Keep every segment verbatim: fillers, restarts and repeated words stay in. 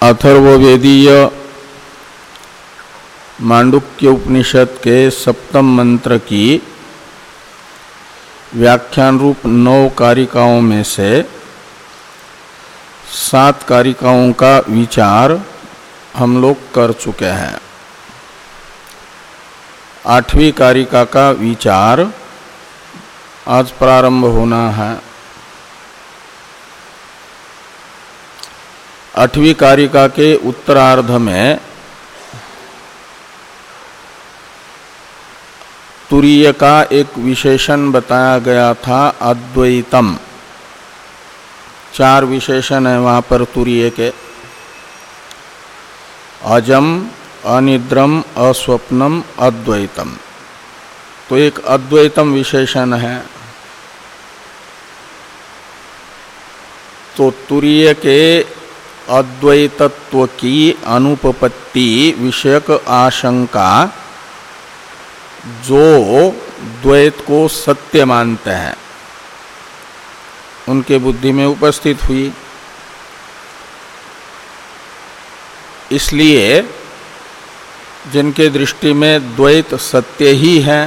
अथर्ववेदीय मांडुक्य उपनिषद के सप्तम मंत्र की व्याख्यान रूप नौ कारिकाओं में से सात कारिकाओं का विचार हम लोग कर चुके हैं। आठवीं कारिका का विचार आज प्रारंभ होना है। आठवीं कारिका के उत्तरार्ध में तुरीय का एक विशेषण बताया गया था, अद्वैतम। चार विशेषण है वहाँ पर तुरीय के, अजम, अनिद्रम, अस्वप्नम, अद्वैतम। तो एक अद्वैतम विशेषण है। तो तुरीय के अद्वैतत्व की अनुपपत्ति विषयक आशंका जो द्वैत को सत्य मानते हैं उनके बुद्धि में उपस्थित हुई। इसलिए जिनके दृष्टि में द्वैत सत्य ही है,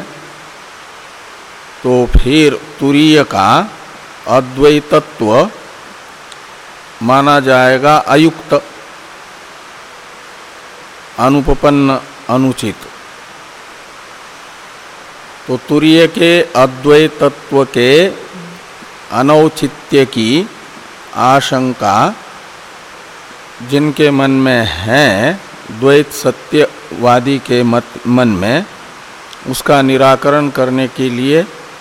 तो फिर तुरीय का अद्वैतत्व माना जाएगा अयुक्त, अनुपपन्न, अनुचित। तो तुरीय के अद्वैतत्व के अनौचित्य की आशंका जिनके मन में है, द्वैत सत्यवादी के मत मन में, उसका निराकरण करने के लिए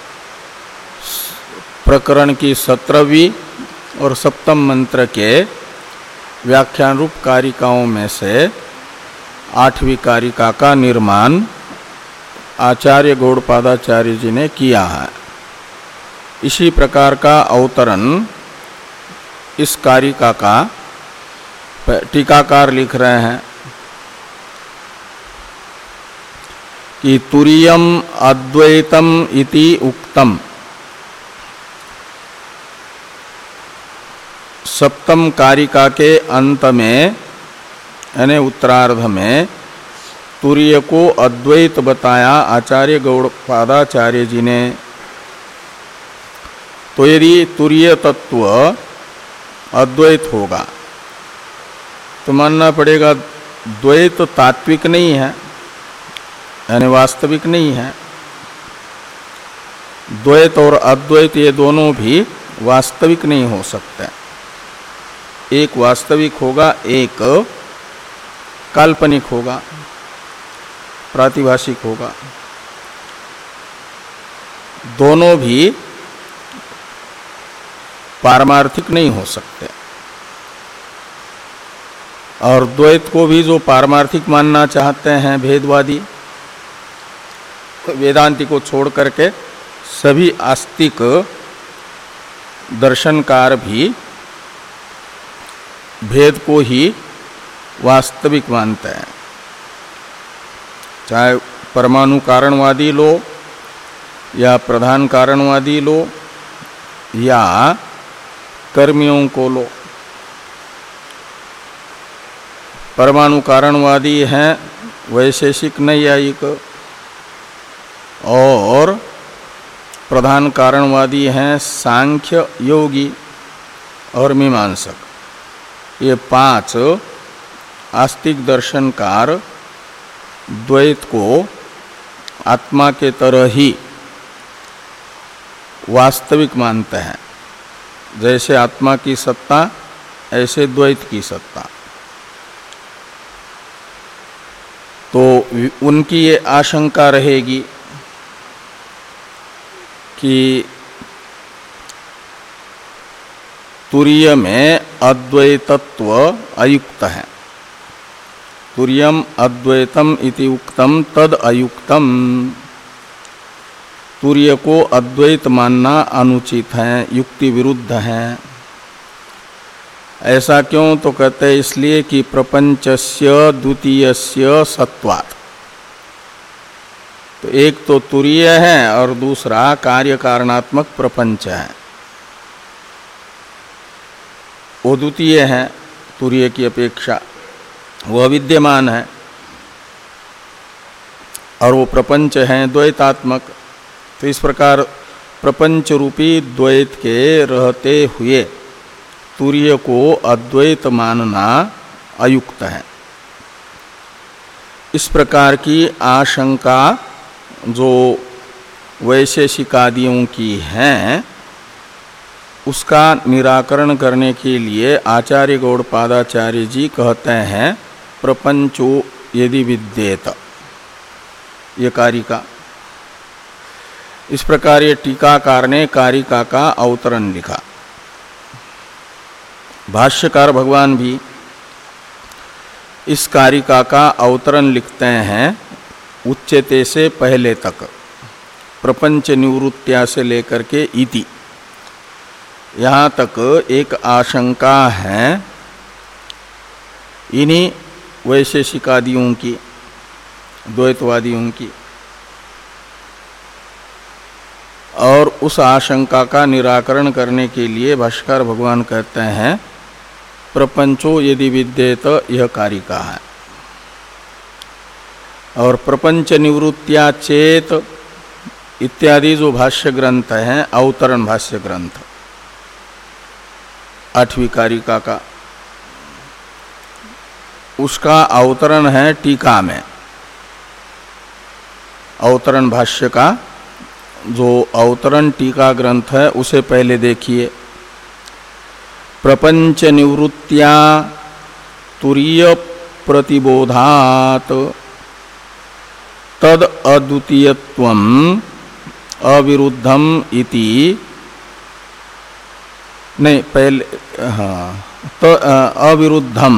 प्रकरण की सत्रहवीं और सप्तम मंत्र के व्याख्यान रूप कारिकाओं में से आठवीं कारिका का निर्माण आचार्य गौड़पादाचार्य जी ने किया है। इसी प्रकार का अवतरण इस कारिका का टीकाकार लिख रहे हैं कि तुरीयम अद्वैतम इति उक्तम। सप्तम कारिका के अंत में यानी उत्तरार्ध में तुरीय को अद्वैत बताया आचार्य गौड़पादाचार्य जी ने। तो यदि तुरीय तत्व अद्वैत होगा तो मानना पड़ेगा द्वैत तात्विक नहीं है, यानी वास्तविक नहीं है। द्वैत और अद्वैत ये दोनों भी वास्तविक नहीं हो सकते। एक वास्तविक होगा, एक काल्पनिक होगा, प्रातिभाषिक होगा। दोनों भी पारमार्थिक नहीं हो सकते। और द्वैत को भी जो पारमार्थिक मानना चाहते हैं भेदवादी, वेदांति को छोड़ करके सभी आस्तिक दर्शनकार भी भेद को ही वास्तविक मानते हैं। चाहे परमाणु कारणवादी लो या प्रधान कारणवादी लो या कर्मियों को लो। परमाणु कारणवादी हैं वैशेषिक नैयायिक, और प्रधान कारणवादी हैं सांख्य योगी और मीमांसक। ये पांच आस्तिक दर्शनकार द्वैत को आत्मा के तरह ही वास्तविक मानते हैं। जैसे आत्मा की सत्ता ऐसे द्वैत की सत्ता। तो उनकी ये आशंका रहेगी कि तुरीय में अद्वैतत्व अयुक्त है। तुरीयम अद्वैतम इति उक्तम तद अयुक्तम। तुरीय को अद्वैत मानना अनुचित है, युक्ति विरुद्ध है। ऐसा क्यों? तो कहते हैं इसलिए कि प्रपंचस्य द्वितीयस्य सत्वात्। तो एक तो तुरीय है और दूसरा कार्य कारणात्मक प्रपंच है। वो द्वितीय है, तुरीय की अपेक्षा, वो अविद्यमान है और वो प्रपंच है द्वैतात्मक। तो इस प्रकार प्रपंच रूपी द्वैत के रहते हुए तुरीय को अद्वैत मानना अयुक्त है। इस प्रकार की आशंका जो वैशेषिकादियों की है, उसका निराकरण करने के लिए आचार्य गौड़पादाचार्य जी कहते हैं प्रपंचो यदि विद्येत, ये कारिका। इस प्रकार ये टीकाकार ने कारिका का अवतरण लिखा। भाष्यकार भगवान भी इस कारिका का अवतरण लिखते हैं उच्चते से पहले तक, प्रपंच निवृत्त्या से लेकर के इति, यहाँ तक एक आशंका है इन्हीं वैशेषिकादियों की, द्वैतवादियों की, और उस आशंका का निराकरण करने के लिए भाष्यकार भगवान कहते हैं प्रपंचो यदि विद्येत, यह कारिका है। और प्रपंच निवृत्त्या चेत इत्यादि जो भाष्य ग्रंथ हैं, अवतरण भाष्य ग्रंथ आठवीं कारिका का, उसका अवतरण है टीका में। अवतरण भाष्य का जो अवतरण टीका ग्रंथ है उसे पहले देखिए। प्रपंच निवृत्त्या तुरीय प्रतिबोधात तद अद्वितीयत्वम अविरुद्धम इति, नहीं पहले, हाँ, तो अविरुद्धम,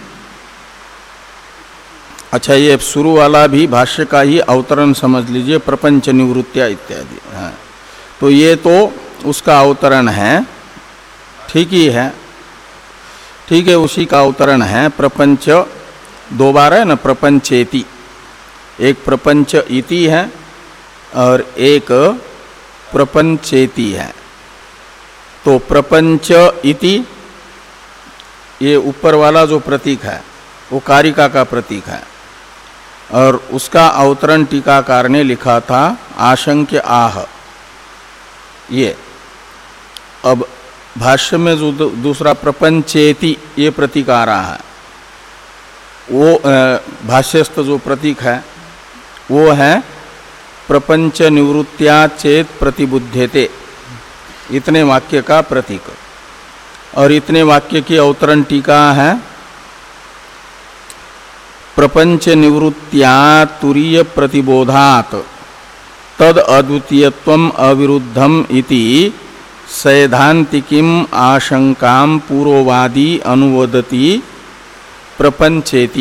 अच्छा ये शुरू वाला भी भाष्य का ही अवतरण समझ लीजिए, प्रपंच निवृत्त्या इत्यादि, हाँ, तो ये तो उसका अवतरण है, ठीक ही है, ठीक है, उसी का अवतरण है। प्रपंच दो बार है ना, प्रपंचेति, एक प्रपंच इति है और एक प्रपंचेति है। तो प्रपंच इति ये ऊपर वाला जो प्रतीक है वो कारिका का प्रतीक है, और उसका अवतरण टीकाकार ने लिखा था आशंक्य आह। ये अब भाष्य में जो दूसरा प्रपंचेति ये प्रतीक आ रहा है, वो भाष्यस्थ जो प्रतीक है वो है प्रपंच निवृत्त्या चेत प्रतिबुध्यते, इतने वाक्य का प्रतीक। और इतने वाक्य की अवतरण टीका है प्रपंच निवृत्त्या तुरीय प्रतिबोधात तद अद्वितीयत्वम अविरुद्धम इति सैद्धांतिकीम आशंकाम पूर्ववादी अनुवदति प्रपंचेति।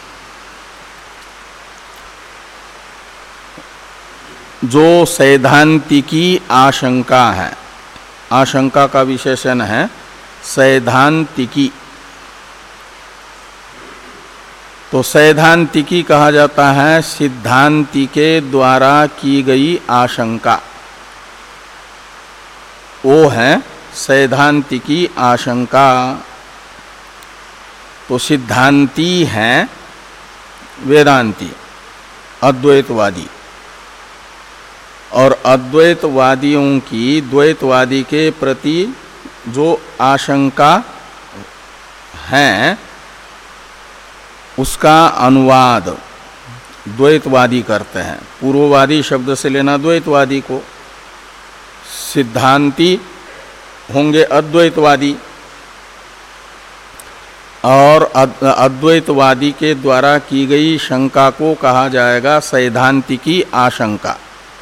जो सैद्धांतिकी आशंका है, आशंका का विशेषण है सैद्धांतिकी, तो सैद्धांतिकी कहा जाता है सिद्धांति के द्वारा की गई आशंका, वो है सैद्धांतिकी आशंका। तो सिद्धांति हैं वेदांती, अद्वैतवादी, और अद्वैतवादियों की द्वैतवादी के प्रति जो आशंका है उसका अनुवाद द्वैतवादी करते हैं। पूर्ववादी शब्द से लेना द्वैतवादी को, सिद्धांती होंगे अद्वैतवादी, और अद्वैतवादी के द्वारा की गई शंका को कहा जाएगा सैद्धांतिकी आशंका।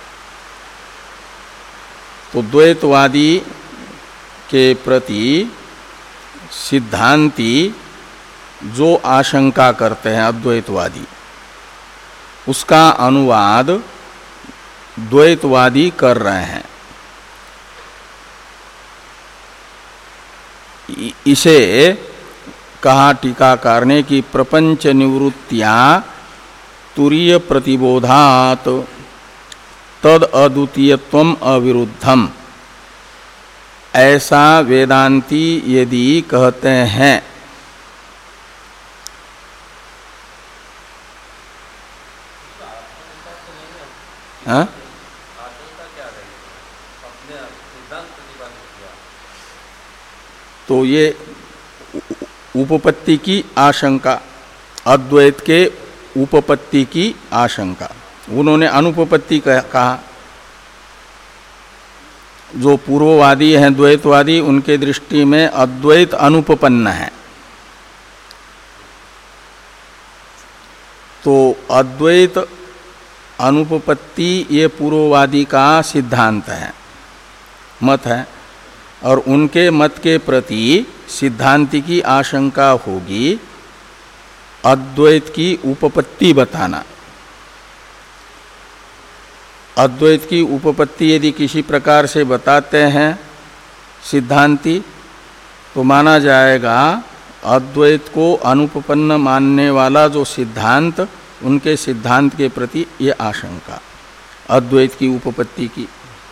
तो द्वैतवादी के प्रति सिद्धांती जो आशंका करते हैं अद्वैतवादी, उसका अनुवाद द्वैतवादी कर रहे हैं। इसे कहा टीकाकार ने कि प्रपंच निवृत्त्या तुरीय प्रतिबोधात तद अद्वितीयत्वम अविरुद्धम। ऐसा वेदांती यदि कहते हैं हाँ? तो ये उपपत्ति की आशंका, अद्वैत के उपपत्ति की आशंका। उन्होंने अनुपपत्ति कहा। जो पूर्ववादी हैं द्वैतवादी, उनके दृष्टि में अद्वैत अनुपपन्न है। तो अद्वैत अनुपपत्ति ये पूर्ववादी का सिद्धांत है, मत है। और उनके मत के प्रति सिद्धांति की आशंका होगी अद्वैत की उपपत्ति बताना। अद्वैत की उपपत्ति यदि किसी प्रकार से बताते हैं सिद्धांति, तो माना जाएगा अद्वैत को अनुपपन्न मानने वाला जो सिद्धांत, उनके सिद्धांत के प्रति ये आशंका अद्वैत की उपपत्ति की।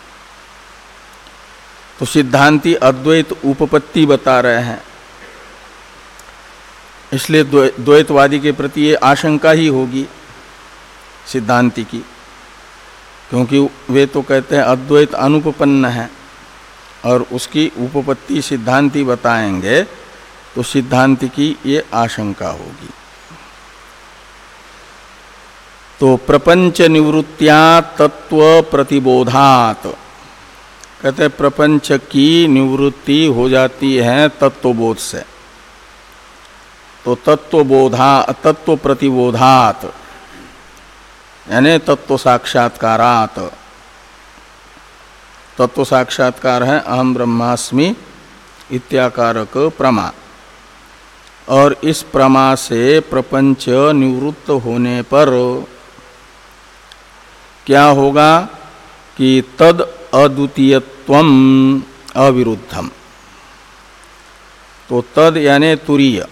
तो सिद्धांति अद्वैत उपपत्ति बता रहे हैं, इसलिए द्वैतवादी के प्रति ये आशंका ही होगी सिद्धांति की, क्योंकि वे तो कहते हैं अद्वैत अनुपपन्न है और उसकी उपपत्ति सिद्धांति बताएंगे, तो सिद्धांति की ये आशंका होगी। तो प्रपंच निवृत्त्या तत्व प्रतिबोधात, कहते हैं प्रपंच की निवृत्ति हो जाती है तत्वबोध से। तो तत्वबोधा तत्व प्रतिबोधात यानी तत्व साक्षात्कारात, तत्व साक्षात्कार है अहम ब्रह्मास्मि इत्याकारक प्रमा। और इस प्रमा से प्रपंच निवृत्त होने पर क्या होगा कि तद अद्वितीयत्वम अविरुद्धम। तो तद यानी तुरीय,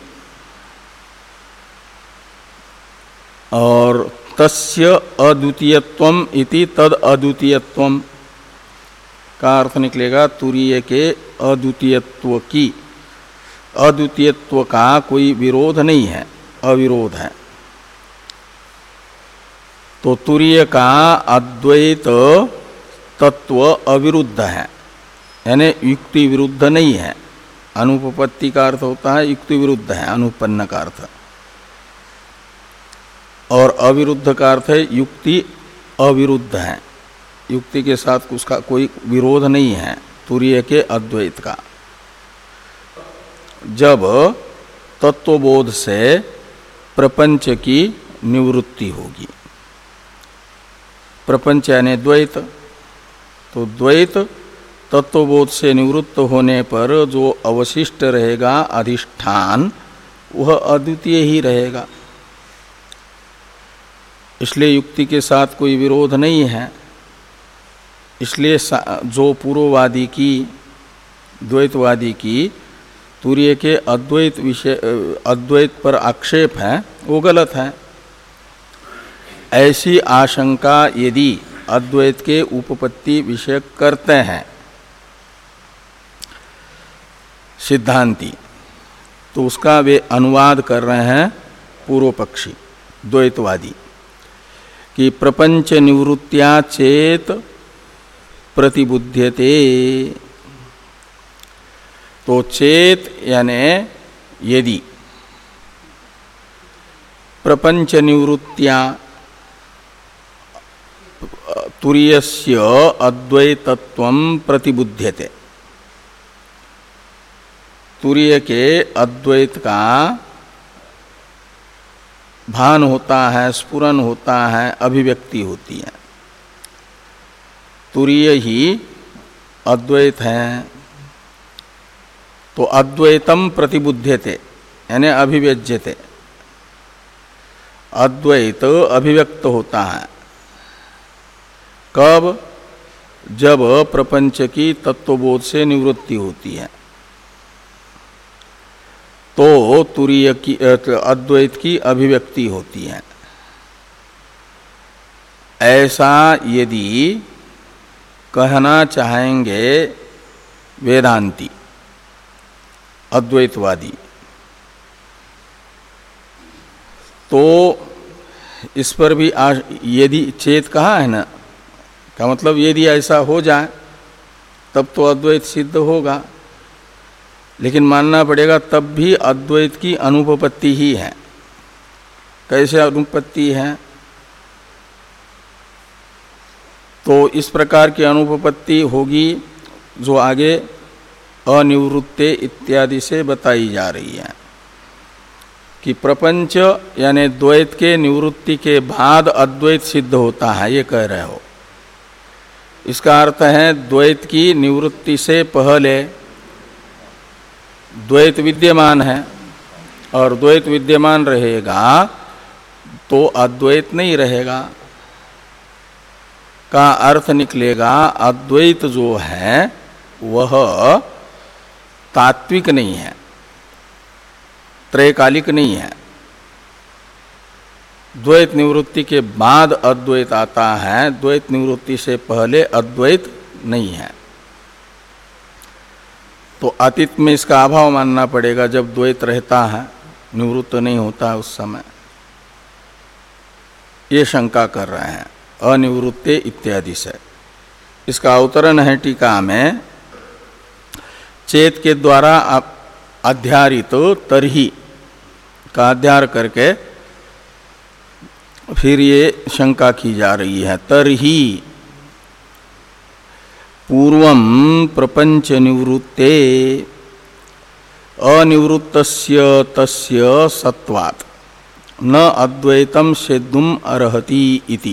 और तस्य अद्वितीयत्वम इति तद अद्वितीयत्वम का अर्थ निकलेगा तुरीय के अद्वितीयत्व की। अद्वितीयत्व का कोई विरोध नहीं है, अविरोध है। तो तुरीय का अद्वैत तत्व अविरुद्ध है, यानी युक्ति विरुद्ध नहीं है। अनुपपत्ति का अर्थ होता है युक्ति विरुद्ध है, अनुपन्न का अर्थ। और अविरुद्ध का अर्थ है युक्ति अविरुद्ध है, युक्ति के साथ उसका कोई विरोध नहीं है तुरीय के अद्वैत का। जब तत्वबोध से प्रपंच की निवृत्ति होगी, प्रपंच यानी द्वैत, तो द्वैत तत्वबोध से निवृत्त होने पर जो अवशिष्ट रहेगा अधिष्ठान, वह अद्वितीय ही रहेगा। इसलिए युक्ति के साथ कोई विरोध नहीं है। इसलिए जो पूर्ववादी की, द्वैतवादी की तुरीय के अद्वैत विषय अद्वैत पर आक्षेप है, वो गलत है। ऐसी आशंका यदि अद्वैत के उपपत्ति विषय करते हैं सिद्धांती, तो उसका वे अनुवाद कर रहे हैं पूर्व पक्षी द्वैतवादी कि प्रपंच निवृत्त्या चेत प्रतिबुध्यते। तो चेत यानी यदि, प्रपंच निवृत्त्या तुरीयस्य अद्वैतत्वं प्रतिबुध्यते, तुरीय के अद्वैत का भान होता है, स्फुरन होता है, अभिव्यक्ति होती है। तुरीय ही अद्वैत है, तो अद्वैतम प्रतिबुध्यते यानी अभिव्यज्यते, अद्वैत अभिव्यक्त होता है। कब? जब प्रपंच की तत्वबोध से निवृत्ति होती है, तो तुरीय की अद्वैत की अभिव्यक्ति होती है। ऐसा यदि कहना चाहेंगे वेदांती अद्वैतवादी, तो इस पर भी यदि चेत कहा है ना, का मतलब यदि ऐसा हो जाए तब तो अद्वैत सिद्ध होगा, लेकिन मानना पड़ेगा तब भी अद्वैत की अनुपपत्ति ही है। कैसे अनुपपत्ति है? तो इस प्रकार की अनुपपत्ति होगी जो आगे अनिवृत्ते इत्यादि से बताई जा रही है कि प्रपंच यानी द्वैत के निवृत्ति के बाद अद्वैत सिद्ध होता है, ये कह रहे हो। इसका अर्थ है द्वैत की निवृत्ति से पहले द्वैत विद्यमान है, और द्वैत विद्यमान रहेगा तो अद्वैत नहीं रहेगा। का अर्थ निकलेगा अद्वैत जो है वह तात्विक नहीं है, त्रैकालिक नहीं है। द्वैत निवृत्ति के बाद अद्वैत आता है, द्वैत निवृत्ति से पहले अद्वैत नहीं है। तो अतीत में इसका अभाव मानना पड़ेगा जब द्वैत रहता है, निवृत्त नहीं होता उस समय। ये शंका कर रहे हैं अनिवृत्ते इत्यादि से। इसका अवतरण है टीका में, चेत के द्वारा अध्यारित तो तरही का अध्यार करके फिर ये शंका की जा रही है। तरही पूर्वं प्रपंच निवृत्ते अनिवृत्तस्य तस्य सत्वात् न अद्वैतम सेद्धुम अर्हति इति।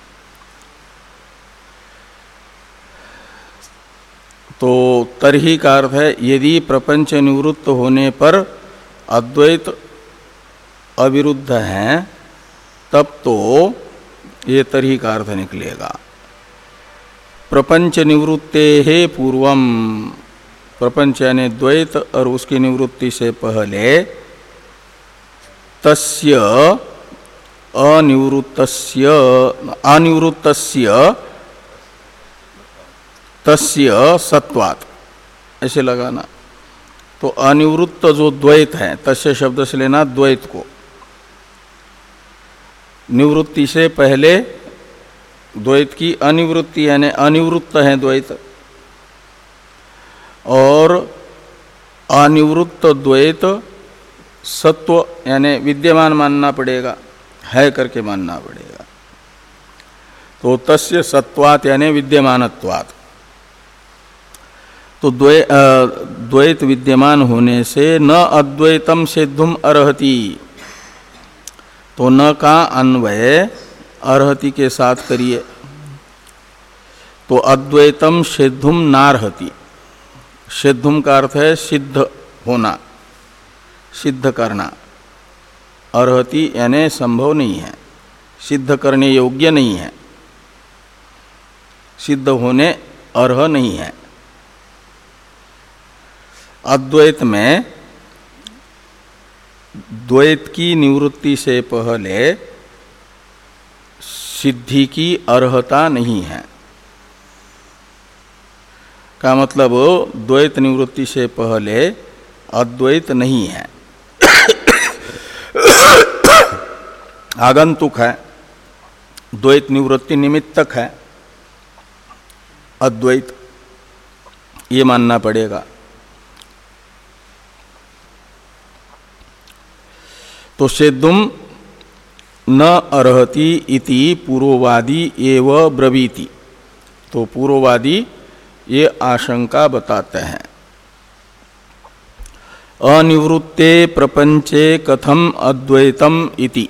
तो तरही का अर्थ है यदि प्रपंच निवृत्त होने पर अद्वैत अविरुद्ध है तब तो ये तरही का अर्थ निकलेगा। प्रपंच निवृत्ते है पूर्वम, प्रपंच यानी द्वैत और उसकी निवृत्ति से पहले तस्य अनिवृत्तस्य अनिवृत्तस्य तस्य सत्वात्, ऐसे लगाना। तो अनिवृत्त जो द्वैत है, तस्य शब्द से लेना द्वैत को, निवृत्ति से पहले द्वैत की अनिवृत्ति यानी अनिवृत्त है द्वैत, और अनिवृत्त द्वैत सत्व यानी विद्यमान मानना पड़ेगा, है करके मानना पड़ेगा। तो तस्य सत्वात् यानी विद्यमानत्वात्। तो द्वैत विद्यमान होने से न अद्वैतम सेद्धुम अर्हति, तो न का अन्वय अर्हति के साथ करिए, तो अद्वैतम सेद्धुम नार्हति। सेद्धुम का अर्थ है सिद्ध होना, सिद्ध करना। अर्हति यानी संभव नहीं है, सिद्ध करने योग्य नहीं है, सिद्ध होने अर्ह नहीं है। अद्वैत में द्वैत की निवृत्ति से पहले सिद्धि की अर्हता नहीं है। का मतलब द्वैत निवृत्ति से पहले अद्वैत नहीं है, आगंतुक है, द्वैत निवृत्ति निमित्तक है अद्वैत, ये मानना पड़ेगा। तो सेद्धुम न अर्हति इति पूर्ववादी एव ब्रवीति। तो पूर्ववादी ये आशंका बताते हैं। अनिवृत्ते प्रपंचे कथम अद्वैतम इति।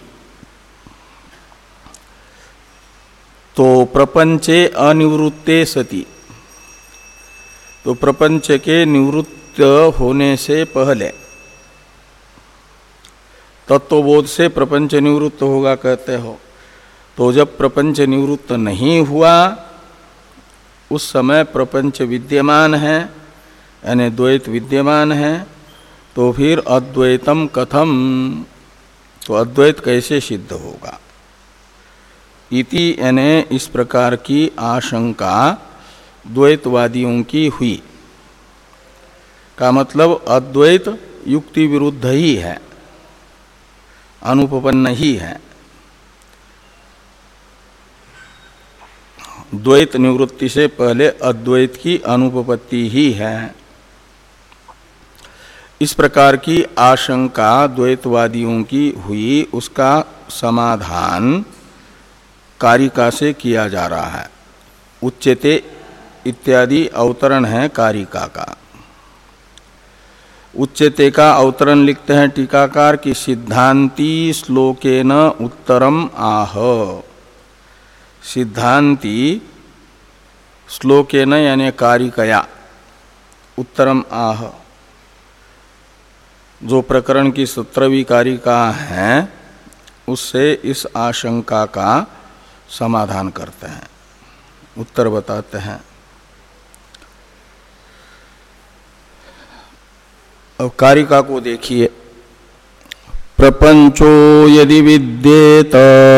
तो प्रपंचे अनिवृत्ते सति, तो प्रपंच के निवृत्त होने से पहले तत्वबोध से प्रपंच निवृत्त होगा कहते हो। तो जब प्रपंच निवृत्त नहीं हुआ उस समय प्रपंच विद्यमान है यानी द्वैत विद्यमान है, तो फिर अद्वैतम कथम, तो अद्वैत कैसे सिद्ध होगा। इति यानी इस प्रकार की आशंका द्वैतवादियों की हुई। का मतलब अद्वैत युक्ति विरुद्ध ही है, अनुपपन्न ही है। द्वैत निवृत्ति से पहले अद्वैत की अनुपपत्ति ही है। इस प्रकार की आशंका द्वैतवादियों की हुई, उसका समाधान कारिका से किया जा रहा है। उच्यते इत्यादि अवतरण है कारिका का। उच्यते का अवतरण लिखते हैं टीकाकार की सिद्धांति श्लोकेन उत्तरम आह। सिद्धांति श्लोकेन यानी कारिकया उत्तरम आह, जो प्रकरण की सत्रहवीं कारिका है उससे इस आशंका का समाधान करते हैं, उत्तर बताते हैं। अब कारिका को देखिए। प्रपंचो यदि विद्येत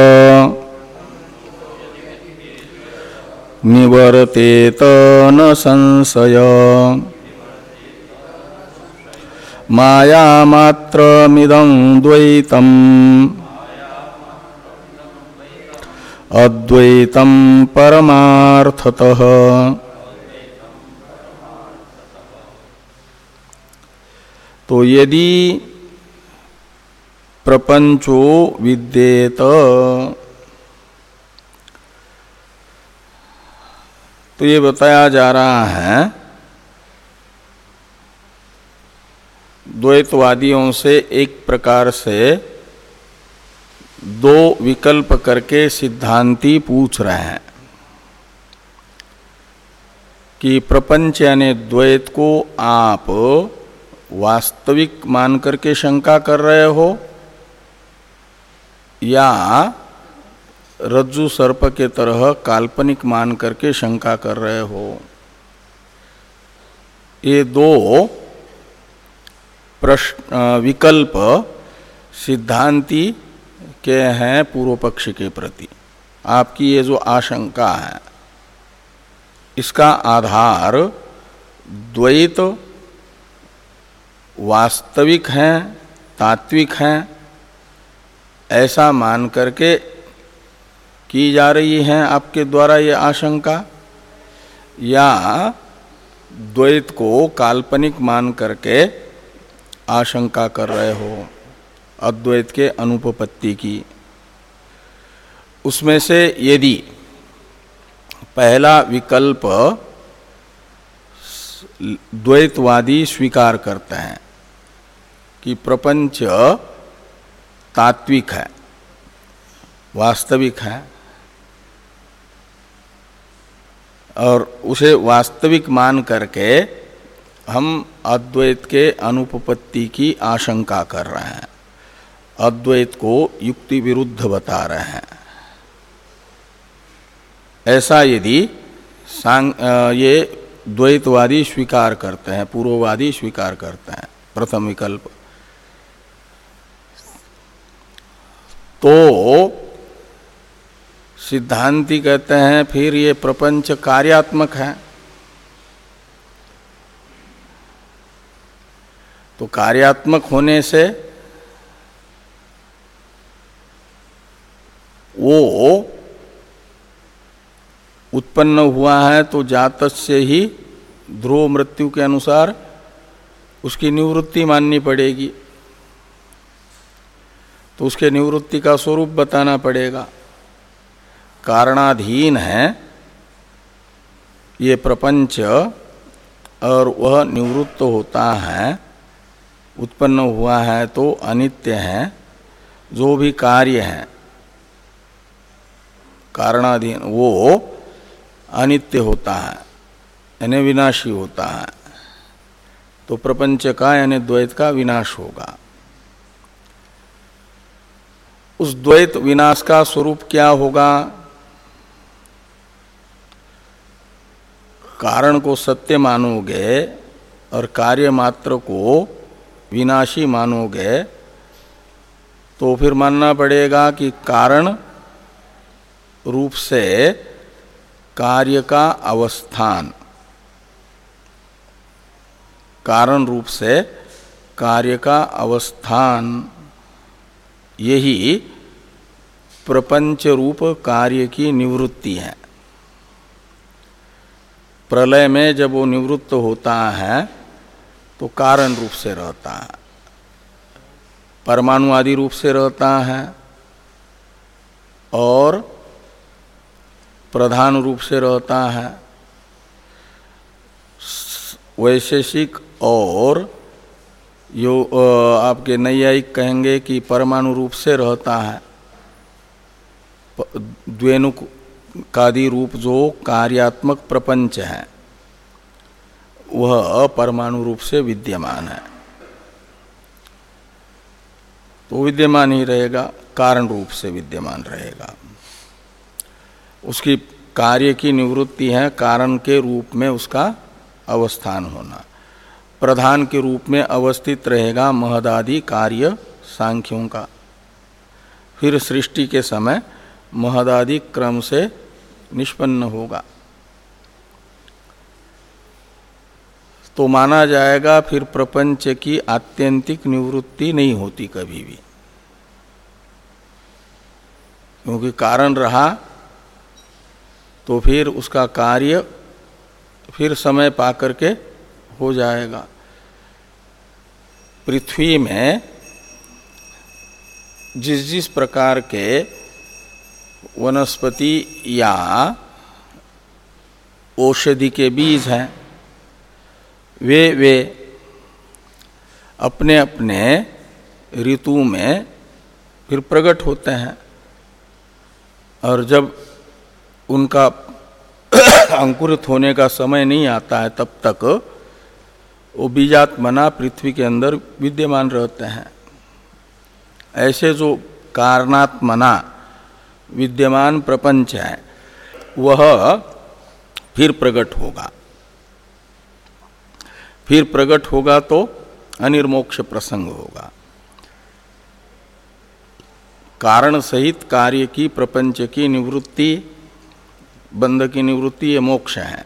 निवर्तेत न संशय मायामात्रमिदं द्वैतम् अद्वैतं परमार्थतः। तो यदि प्रपंचो विद्येत, तो ये बताया जा रहा है द्वैतवादियों से एक प्रकार से दो विकल्प करके सिद्धांती पूछ रहे हैं कि प्रपंच यानी द्वैत को आप वास्तविक मान करके शंका कर रहे हो या रज्जु सर्प के तरह काल्पनिक मान करके शंका कर रहे हो। ये दो प्रश्न विकल्प सिद्धांती के हैं पूर्व पक्ष के प्रति। आपकी ये जो आशंका है इसका आधार द्वैत वास्तविक है, तात्विक है, ऐसा मान करके की जा रही है आपके द्वारा ये आशंका, या द्वैत को काल्पनिक मान करके आशंका कर रहे हो अद्वैत के अनुपपत्ति की। उसमें से यदि पहला विकल्प द्वैतवादी स्वीकार करते हैं कि प्रपंच तात्विक है, वास्तविक है, और उसे वास्तविक मान करके हम अद्वैत के अनुपपत्ति की आशंका कर रहे हैं, अद्वैत को युक्ति विरुद्ध बता रहे हैं, ऐसा यदि सांग ये द्वैतवादी स्वीकार करते हैं, पूर्ववादी स्वीकार करते हैं प्रथम विकल्प, तो सिद्धांती कहते हैं फिर ये प्रपंच कार्यात्मक है। तो कार्यात्मक होने से वो उत्पन्न हुआ है तो जातस्य ही ध्रुव मृत्यु के अनुसार उसकी निवृत्ति माननी पड़ेगी, तो उसके निवृत्ति का स्वरूप बताना पड़ेगा। कारणाधीन है ये प्रपंच और वह निवृत्त होता है, उत्पन्न हुआ है तो अनित्य है। जो भी कार्य है कारणाधीन वो अनित्य होता है यानी विनाशी होता है, तो प्रपंच का यानी द्वैत का विनाश होगा। उस द्वैत विनाश का स्वरूप क्या होगा? कारण को सत्य मानोगे और कार्य मात्र को विनाशी मानोगे तो फिर मानना पड़ेगा कि कारण रूप से कार्य का अवस्थान, कारण रूप से कार्य का अवस्थान यही प्रपंच रूप कार्य की निवृत्ति है। प्रलय में जब वो निवृत्त होता है तो कारण रूप से रहता है, परमाणु आदि रूप से रहता है और प्रधान रूप से रहता है। वैशेषिक और यो आपके नैयायिक कहेंगे कि परमाणु रूप से रहता है। द्वेनुक कादि रूप जो कार्यात्मक प्रपंच है वह परमाणु रूप से विद्यमान है, तो विद्यमान ही रहेगा, कारण रूप से विद्यमान रहेगा। उसकी कार्य की निवृत्ति है कारण के रूप में उसका अवस्थान होना। प्रधान के रूप में अवस्थित रहेगा महदादि कार्य सांख्यों का। फिर सृष्टि के समय महदादि क्रम से निष्पन्न होगा, तो माना जाएगा फिर प्रपंच की आत्यंतिक निवृत्ति नहीं होती कभी भी, क्योंकि कारण रहा तो फिर उसका कार्य फिर समय पा करके हो जाएगा। पृथ्वी में जिस जिस प्रकार के वनस्पति या औषधि के बीज हैं वे वे अपने अपने ऋतु में फिर प्रकट होते हैं, और जब उनका अंकुरित होने का समय नहीं आता है तब तक वो बीजात्मना पृथ्वी के अंदर विद्यमान रहते हैं। ऐसे जो कारणात्मना विद्यमान प्रपंच है वह फिर प्रकट होगा। फिर प्रकट होगा तो अनिर्मोक्ष प्रसंग होगा। कारण सहित कार्य की प्रपंच की निवृत्ति, बंध की निवृत्ति ये मोक्ष है,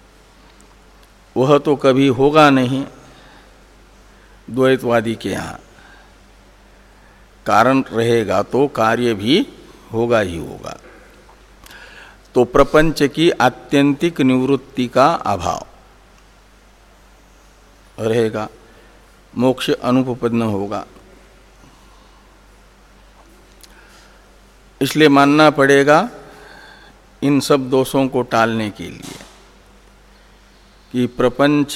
वह तो कभी होगा नहीं द्वैतवादी के यहाँ। कारण रहेगा तो कार्य भी होगा ही होगा। तो प्रपंच की आत्यंतिक निवृत्ति का अभाव रहेगा, मोक्ष अनुपपन्न होगा। इसलिए मानना पड़ेगा इन सब दोषों को टालने के लिए कि प्रपंच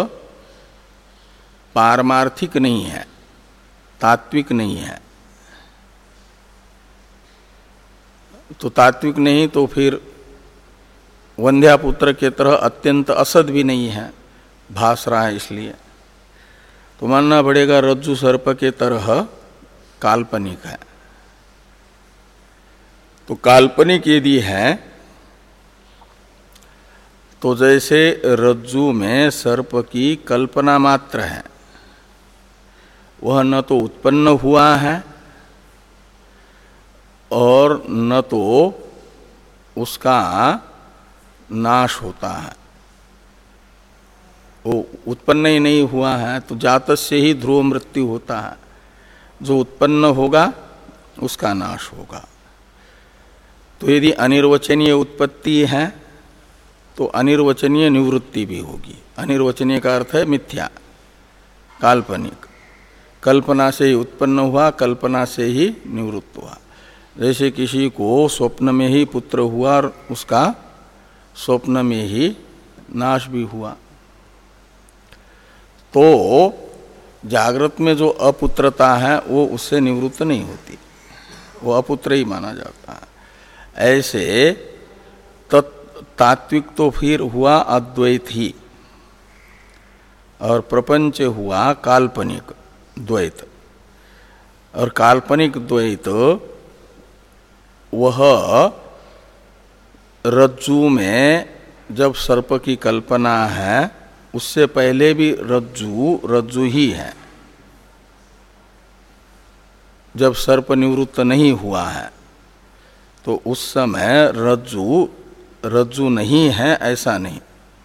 पारमार्थिक नहीं है, तात्विक नहीं है। तो तात्विक नहीं तो फिर वंध्यापुत्र के तरह अत्यंत असद भी नहीं है, भास रहा है। इसलिए तो मानना पड़ेगा रज्जु सर्प के तरह काल्पनिक है। तो काल्पनिक यदि है तो जैसे रज्जु में सर्प की कल्पना मात्र है, वह न तो उत्पन्न हुआ है और न तो उसका नाश होता है। वो उत्पन्न ही नहीं हुआ है तो जातस्य ही ध्रुव मृत्यु होता है। जो उत्पन्न होगा उसका नाश होगा। तो यदि अनिर्वचनीय उत्पत्ति है तो अनिर्वचनीय निवृत्ति भी होगी। अनिर्वचनीय का अर्थ है मिथ्या, काल्पनिक। कल्पना से ही उत्पन्न हुआ, कल्पना से ही निवृत्त हुआ। जैसे किसी को स्वप्न में ही पुत्र हुआ और उसका स्वप्न में ही नाश भी हुआ। तो जागृत में जो अपुत्रता है वो उससे निवृत्त नहीं होती, वो अपुत्र ही माना जाता है। ऐसे तात्विक तो फिर हुआ अद्वैत ही, और प्रपंच हुआ काल्पनिक द्वैत। और काल्पनिक द्वैत वह रज्जु में जब सर्प की कल्पना है उससे पहले भी रज्जु रज्जु ही है। जब सर्प निवृत्त नहीं हुआ है तो उस समय रज्जु रज्जु नहीं है ऐसा नहीं,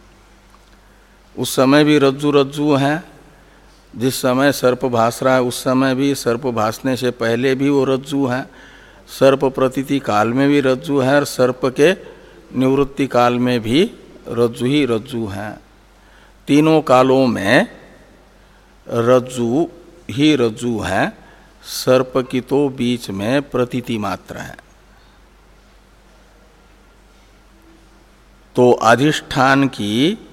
उस समय भी रज्जु रज्जु है। जिस समय सर्प भास रहा है उस समय भी, सर्प भासने से पहले भी वो रज्जु है। सर्प प्रतीति काल में भी रज्जु है और सर्प के निवृत्ति काल में भी रज्जु ही रज्जु है। तीनों कालों में रज्जु ही रज्जु है, सर्प की तो बीच में प्रतीति मात्र है। तो अधिष्ठान की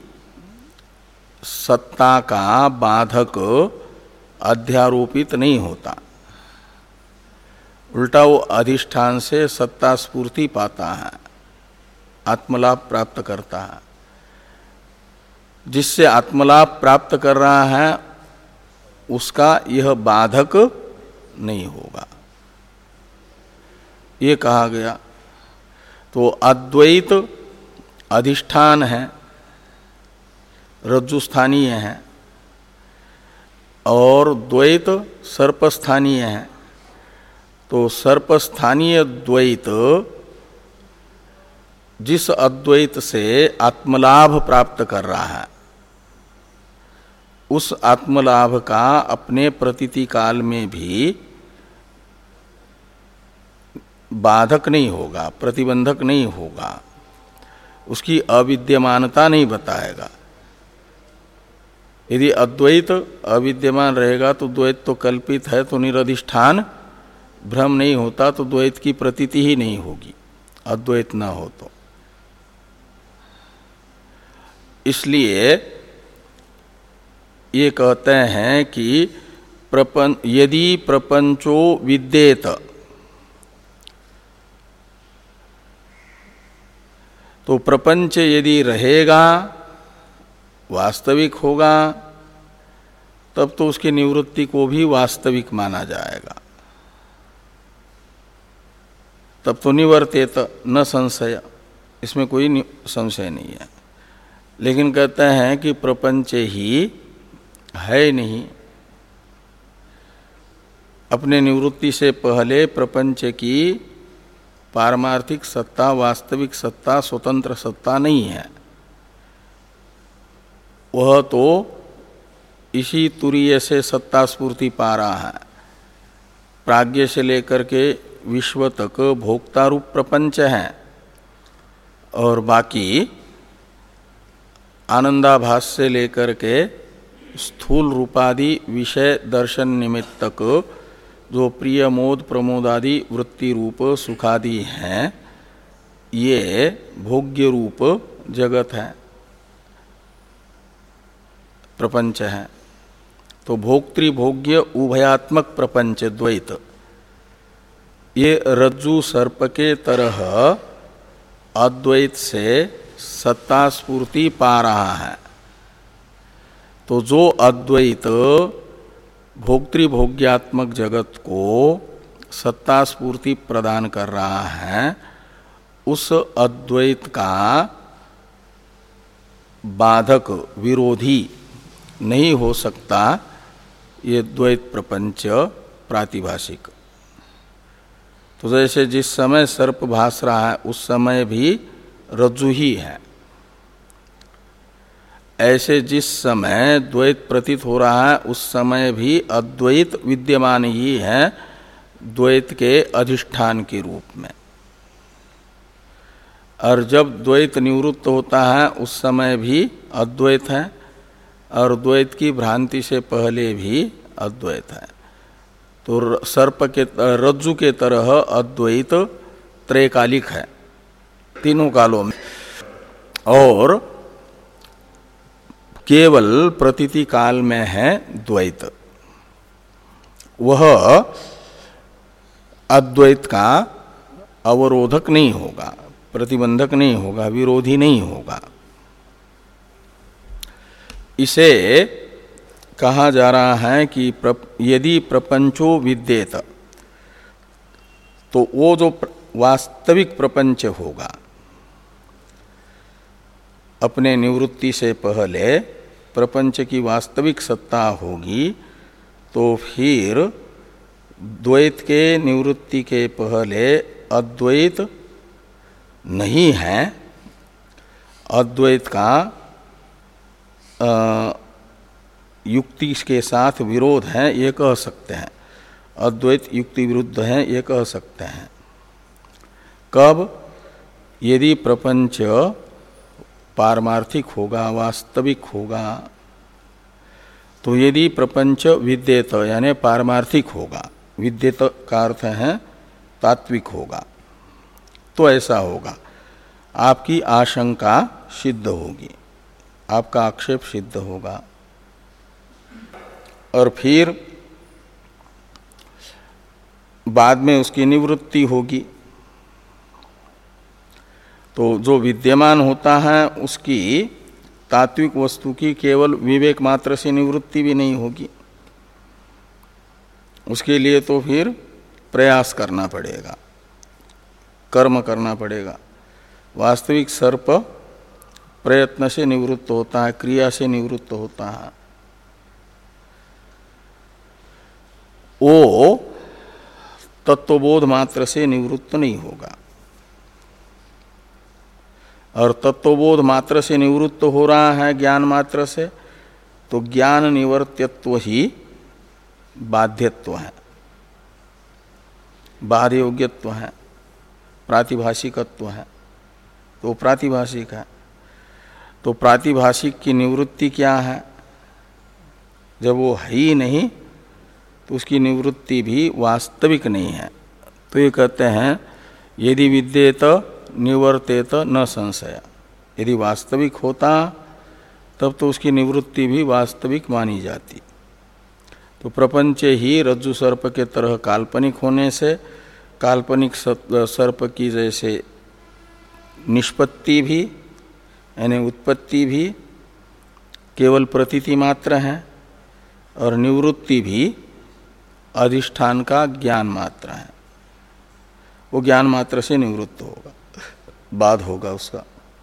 सत्ता का बाधक अध्यारोपित नहीं होता, उल्टा वो अधिष्ठान से सत्ता स्फूर्ति पाता है, आत्मलाभ प्राप्त करता है। जिससे आत्मलाभ प्राप्त कर रहा है उसका यह बाधक नहीं होगा, ये कहा गया। तो अद्वैत अधिष्ठान है, रज्जु स्थानीय है, और द्वैत सर्पस्थानीय है। तो सर्पस्थानीय द्वैत जिस अद्वैत से आत्मलाभ प्राप्त कर रहा है, उस आत्मलाभ का अपने प्रतीति काल में भी बाधक नहीं होगा, प्रतिबंधक नहीं होगा, उसकी अविद्यमानता नहीं बताएगा। यदि अद्वैत अविद्यमान रहेगा तो द्वैत तो कल्पित है, तो निरधिष्ठान भ्रम नहीं होता, तो द्वैत की प्रतीति ही नहीं होगी, अद्वैत न हो तो। इसलिए ये कहते हैं कि प्रपंच यदि प्रपंचो विद्येत, तो प्रपंच यदि रहेगा, वास्तविक होगा, तब तो उसकी निवृत्ति को भी वास्तविक माना जाएगा, तब तो निवर्तेत न संशय, इसमें कोई संशय नहीं है। लेकिन कहते हैं कि प्रपंच ही है नहीं, अपने निवृत्ति से पहले प्रपंच की पारमार्थिक सत्ता, वास्तविक सत्ता, स्वतंत्र सत्ता नहीं है। वह तो इसी तुरीय से सत्ता स्फूर्ति पा रहा है। प्राज्ञ से लेकर के विश्व तक भोक्ता रूप प्रपंच है, और बाकी आनंदाभास से लेकर के स्थूल रूपादि विषय दर्शन निमित्त तक जो प्रिय मोद प्रमोदादि वृत्ति रूप सुखादि हैं, ये भोग्य रूप जगत है, प्रपंच है। तो भोक्तृभोग्य उभयात्मक प्रपंच द्वैत, ये रज्जु सर्प के तरह अद्वैत से सत्ता स्फूर्ति पा रहा है। तो जो अद्वैत भोक्तृभोग्यात्मक जगत को सत्ता स्फूर्ति प्रदान कर रहा है, उस अद्वैत का बाधक विरोधी नहीं हो सकता ये द्वैत प्रपंच प्रातिभाषिक। तो जैसे जिस समय सर्प भास रहा है उस समय भी रज्जु ही है, ऐसे जिस समय द्वैत प्रतीत हो रहा है उस समय भी अद्वैत विद्यमान ही है, द्वैत के अधिष्ठान के रूप में। और जब द्वैत निवृत्त होता है उस समय भी अद्वैत है, और द्वैत की भ्रांति से पहले भी अद्वैत है। तो सर्प के रज्जु के तरह अद्वैत त्रैकालिक है, तीनों कालों में, और केवल प्रतीति काल में है द्वैत। वह अद्वैत का अवरोधक नहीं होगा, प्रतिबंधक नहीं होगा, विरोधी नहीं होगा। इसे कहा जा रहा है कि प्रप, यदि प्रपंचो विद्येत, तो वो जो वास्तविक प्रपंच होगा अपने निवृत्ति से पहले प्रपंच की वास्तविक सत्ता होगी, तो फिर द्वैत के निवृत्ति के पहले अद्वैत नहीं है, अद्वैत का आ, युक्ति के साथ विरोध है ये कह सकते हैं, अद्वैत युक्ति विरुद्ध है ये कह सकते हैं। कब? यदि प्रपंच पारमार्थिक होगा, वास्तविक होगा। तो यदि प्रपंच विद्येत यानी पारमार्थिक होगा, विद्येत का अर्थ है तात्विक होगा, तो ऐसा होगा, आपकी आशंका सिद्ध होगी, आपका आक्षेप सिद्ध होगा। और फिर बाद में उसकी निवृत्ति होगी। तो जो विद्यमान होता है उसकी तात्विक वस्तु की केवल विवेक मात्र से निवृत्ति भी नहीं होगी, उसके लिए तो फिर प्रयास करना पड़ेगा, कर्म करना पड़ेगा। वास्तविक सर्प प्रयत्न से निवृत्त होता है, क्रिया से निवृत्त होता है। वो तत्वबोध मात्र से निवृत्त नहीं होगा। और तत्वबोध मात्र से निवृत्त हो रहा है ज्ञान मात्र से, तो ज्ञान निवर्त्यत्व ही बाध्यत्व है, बाध्य योग्यत्व है, प्रातिभाषिकत्व है, तो प्रातिभाषिक है। तो प्रातिभाषिक की निवृत्ति क्या है? जब वो है ही नहीं तो उसकी निवृत्ति भी वास्तविक नहीं है। तो ये कहते हैं यदि विद्येत निवर्तेत न संशय, यदि वास्तविक होता तब तो उसकी निवृत्ति भी वास्तविक मानी जाती। तो प्रपंच ही रज्जु सर्प के तरह काल्पनिक होने से काल्पनिक सर्प की जैसे निष्पत्ति भी यानी उत्पत्ति भी केवल प्रतीति मात्र है और निवृत्ति भी अधिष्ठान का ज्ञान मात्र है। वो ज्ञान मात्र से निवृत्त होगा, बाद होगा उसका।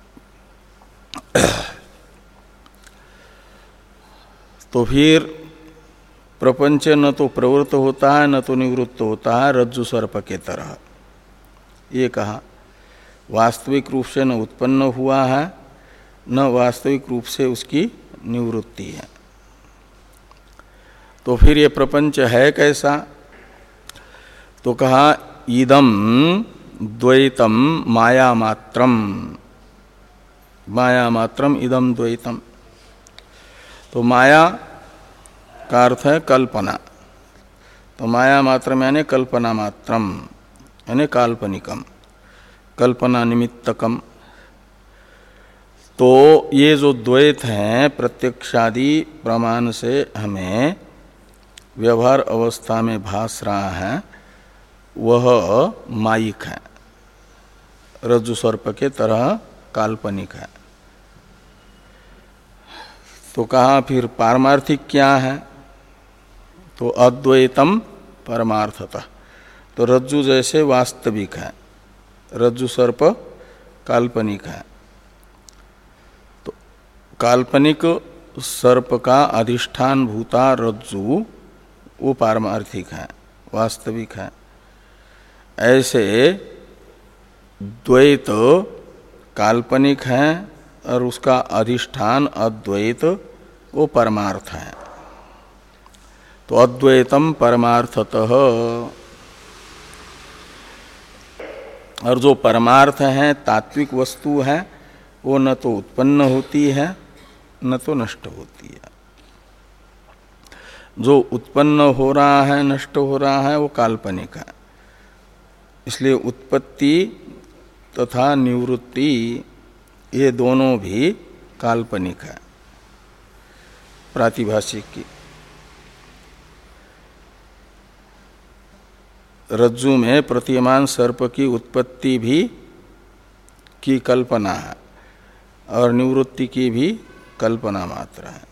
तो फिर प्रपंच न तो प्रवृत्त होता है न तो निवृत्त होता है रज्जु सर्प के तरह। ये कहा वास्तविक रूप से न उत्पन्न हुआ है न वास्तविक रूप से उसकी निवृत्ति है। तो फिर ये प्रपंच है कैसा? तो कहा इदम द्वैतम माया मात्रम, माया मात्रम इदम द्वैतम। तो माया का अर्थ है कल्पना। तो माया मात्रम यानी कल्पना मात्रम यानी काल्पनिकम, कल्पना निमित्तकम। तो ये जो द्वैत है प्रत्यक्षादि प्रमाण से हमें व्यवहार अवस्था में भास रहा है, वह मायिक है, रज्जु सर्प के तरह काल्पनिक है। तो कहा फिर पारमार्थिक क्या है? तो अद्वैतम परमार्थतः। तो रज्जु जैसे वास्तविक है, रज्जु सर्प काल्पनिक है। तो काल्पनिक सर्प का अधिष्ठान भूता रज्जु वो पारमार्थिक है, वास्तविक है। ऐसे द्वैत काल्पनिक है और उसका अधिष्ठान अद्वैत वो परमार्थ है। तो अद्वैतम परमार्थतः। और जो परमार्थ है तात्विक वस्तु है वो न तो उत्पन्न होती है न तो नष्ट होती है। जो उत्पन्न हो रहा है नष्ट हो रहा है वो काल्पनिक है। इसलिए उत्पत्ति तथा निवृत्ति ये दोनों भी काल्पनिक है प्रातिभाषिक की। रज्जु में प्रतीयमान सर्प की उत्पत्ति भी की कल्पना है और निवृत्ति की भी कल्पना मात्र है,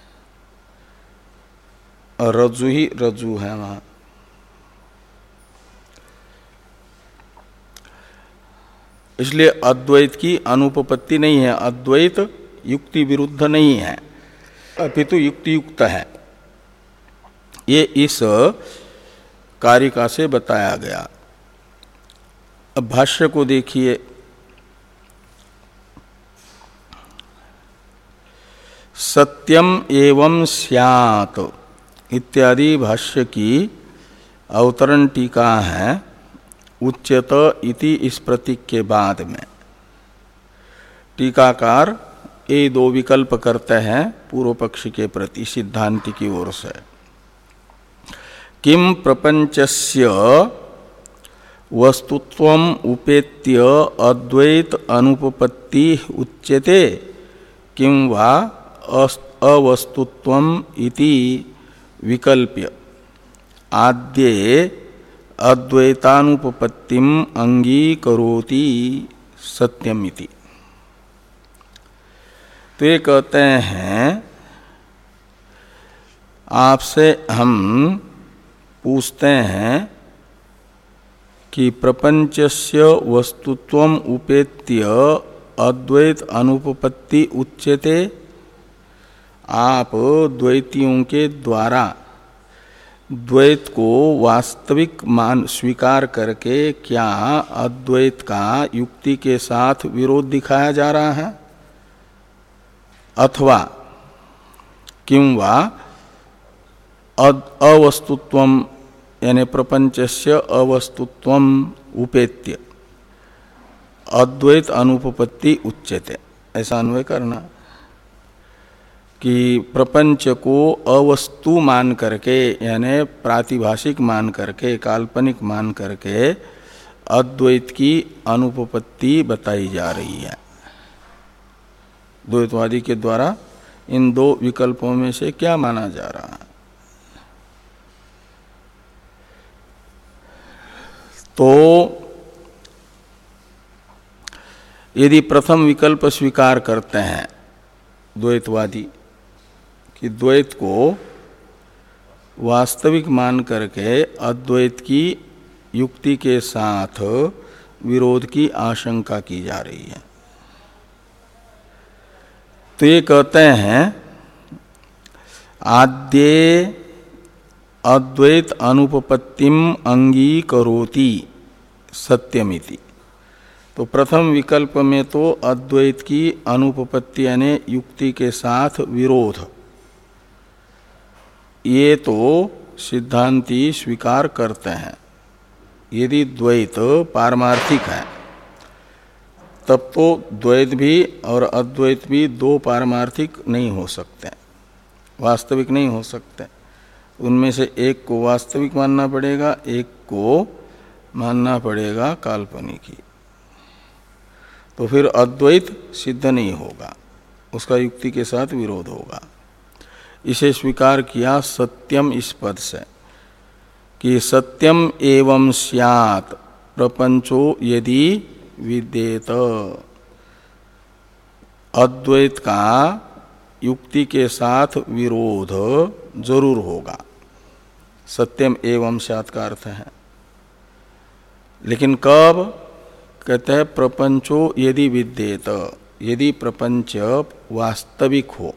और रज्जु ही रज्जु है वहां। इसलिए अद्वैत की अनुपपत्ति नहीं है, अद्वैत युक्ति विरुद्ध नहीं है, अपितु युक्ति युक्त है। ये इस कारिका से बताया गया। अब भाष्य को देखिए। सत्यम एवं स्यात् इत्यादि भाष्य की अवतरण टीका है उच्यत इति इस प्रतीक के बाद में। टीकाकार ये दो विकल्प करते हैं पूर्व पक्ष के प्रति सिद्धांति की ओर से। किम प्रपंचस्य वस्तुत्वम उपेत्य अद्वैत अनुपपत्ति उच्यते किम वा अवस्तुत्वम इति विकल्प्य आद्ये अद्वैतानुपपत्तिम अंगीकरोति सत्यमिति। तो ये कहते हैं आपसे हम पूछते हैं कि प्रपंचस्य वस्तुत्वम उपेत्य अद्वैत अनुपपत्ति उच्यते। आप द्वैतियों के द्वारा द्वैत को वास्तविक मान स्वीकार करके क्या अद्वैत का युक्ति के साथ विरोध दिखाया जा रहा है, अथवा किं वा अवस्तुत्वम यानी प्रपंचस्य अवस्तुत्वम उपेत्य अद्वैत अनुपपत्ति उच्यते। ऐसा अन्वय करना कि प्रपंच को अवस्तु मान करके यानी प्रातिभाषिक मान करके काल्पनिक मान करके अद्वैत की अनुपपत्ति बताई जा रही है। द्वैतवादी के द्वारा इन दो विकल्पों में से क्या माना जा रहा है। तो यदि प्रथम विकल्प स्वीकार करते हैं द्वैतवादी कि द्वैत को वास्तविक मान करके अद्वैत की युक्ति के साथ विरोध की आशंका की जा रही है, तो ये कहते हैं आद्ये अद्वैत अनुपपत्तिम अंगीकरोति सत्यमिति। तो प्रथम विकल्प में तो अद्वैत की अनुपपत्ति यानी युक्ति के साथ विरोध ये तो सिद्धांती स्वीकार करते हैं। यदि द्वैत पारमार्थिक है तब तो द्वैत भी और अद्वैत भी दो पारमार्थिक नहीं हो सकते, वास्तविक नहीं हो सकते। उनमें से एक को वास्तविक मानना पड़ेगा, एक को मानना पड़ेगा काल्पनिक ही। तो फिर अद्वैत सिद्ध नहीं होगा, उसका युक्ति के साथ विरोध होगा। इसे स्वीकार किया सत्यम इस पद से कि सत्यम एवं स्यात् प्रपंचो यदि विद्येत। अद्वैत का युक्ति के साथ विरोध जरूर होगा, सत्यम एवं स्यात् का अर्थ है। लेकिन कब? कहते हैं प्रपंचो यदि विद्येत, यदि प्रपंच वास्तविक हो।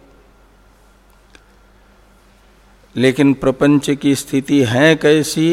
लेकिन प्रपंच की स्थिति है कैसी?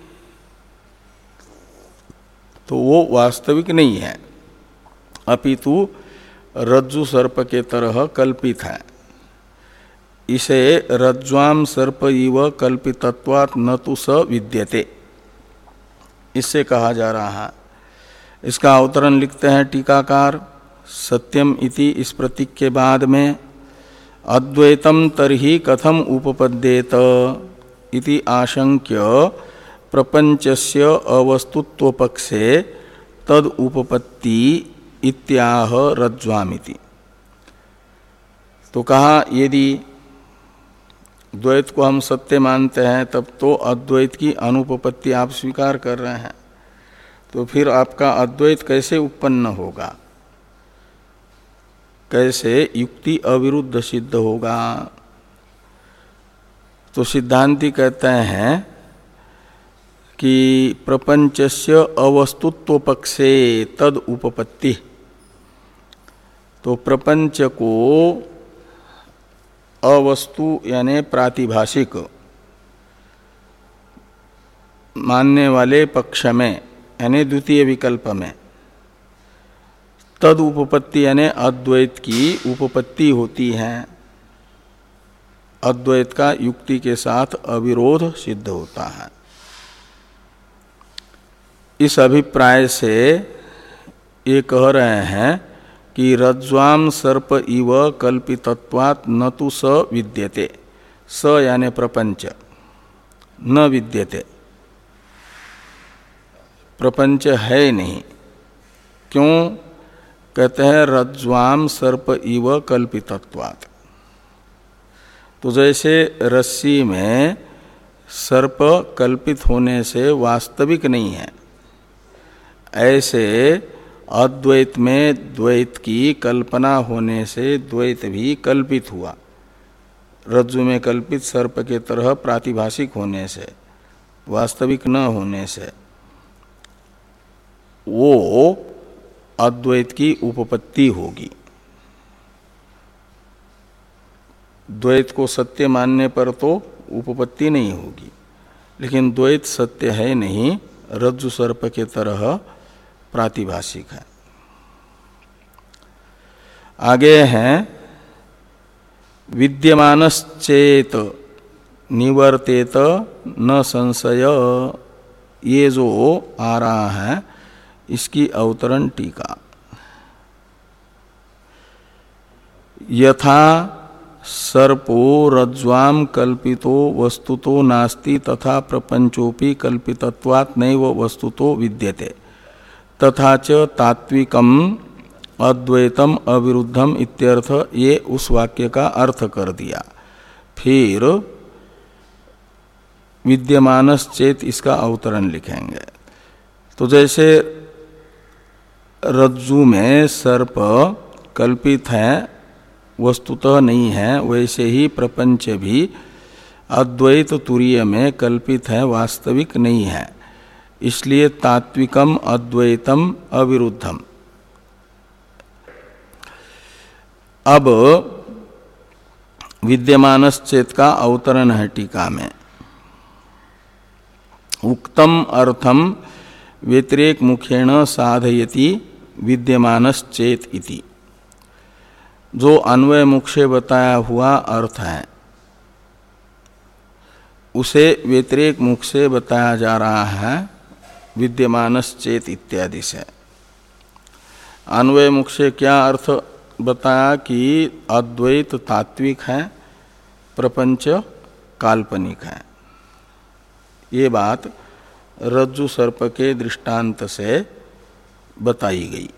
तो वो वास्तविक नहीं है, अपितु रज्जु सर्प के तरह कल्पित है। इसे रज्ज्वाम सर्प इव कल्पितत्वात् न तु स विद्यते, इससे कहा जा रहा है। इसका अवतरण लिखते हैं टीकाकार सत्यम इति इस प्रतीक के बाद में अद्वैतम तर्हि कथम उपपद्येत इति आशंक्य प्रपंचस्य अवस्तुत्व पक्षे तद उपपत्ति इत्याह रज्ज्वामिति। तो कहा यदि द्वैत को हम सत्य मानते हैं तब तो अद्वैत की अनुपपत्ति आप स्वीकार कर रहे हैं, तो फिर आपका अद्वैत कैसे उत्पन्न होगा, कैसे युक्ति अविरुद्ध सिद्ध होगा? तो सिद्धांती कहते हैं कि प्रपंचस्य अवस्तुत्व पक्षे तद उपपत्ति। तो प्रपंच को अवस्तु यानी प्रातिभाषिक मानने वाले पक्ष में यानी द्वितीय विकल्प में तद उपपत्ति यानी अद्वैत की उपपत्ति होती है। अद्वैत का युक्ति के साथ अविरोध सिद्ध होता है। इस अभिप्राय से ये कह रहे हैं कि रज्ज्वाम सर्प इव कल्पितत्वात् न तु स विद्यते, स यानी प्रपंच न विद्यते, प्रपंच है नहीं। क्यों? कहते हैं रज्ज्वाम सर्प इव कल्पितत्वात्। तो जैसे रस्सी में सर्प कल्पित होने से वास्तविक नहीं है, ऐसे अद्वैत में द्वैत की कल्पना होने से द्वैत भी कल्पित हुआ। रज्जु में कल्पित सर्प के तरह प्रातिभाषिक होने से, वास्तविक न होने से, वो अद्वैत की उपपत्ति होगी। द्वैत को सत्य मानने पर तो उपपत्ति नहीं होगी, लेकिन द्वैत सत्य है नहीं, रज्जु सर्प के तरह प्रातिभाषिक है। आगे हैं विद्यमानश्चेत निवर्तेत न संशय, ये जो आ रहा है इसकी अवतरण टीका। यथा सर्पो रज्ज्वाम कल्पितो वस्तुतो नास्ति तथा प्रपंचोपि कल्पितत्वात् नैव वस्तुतो विद्यते तथा च तात्विकम अद्वैतम अविरुद्धम इत्यर्थ, ये उस वाक्य का अर्थ कर दिया। फिर विद्यमानश्चेत इसका अवतरण लिखेंगे। तो जैसे रज्जु में सर्प कल्पित है, वस्तुतः नहीं है, वैसे ही प्रपंच भी अद्वैत तुरीय में कल्पित है, वास्तविक नहीं है। इसलिए तात्विकम अद्वैतम अविरुद्धम। अब विद्यमानश्चेत का अवतरण है टीका में। उक्तम अर्थम व्यतिरेक मुखेण साधयति विद्यमानश्चेत इति। जो अन्वय मुख से बताया हुआ अर्थ है उसे व्यतिरेक मुख से बताया जा रहा है विद्यमानश्चेत इत्यादि से। अन्वय मुख से क्या अर्थ बताया कि अद्वैत तात्विक है, प्रपंच काल्पनिक है। ये बात रज्जु सर्प के दृष्टांत से बताई गई।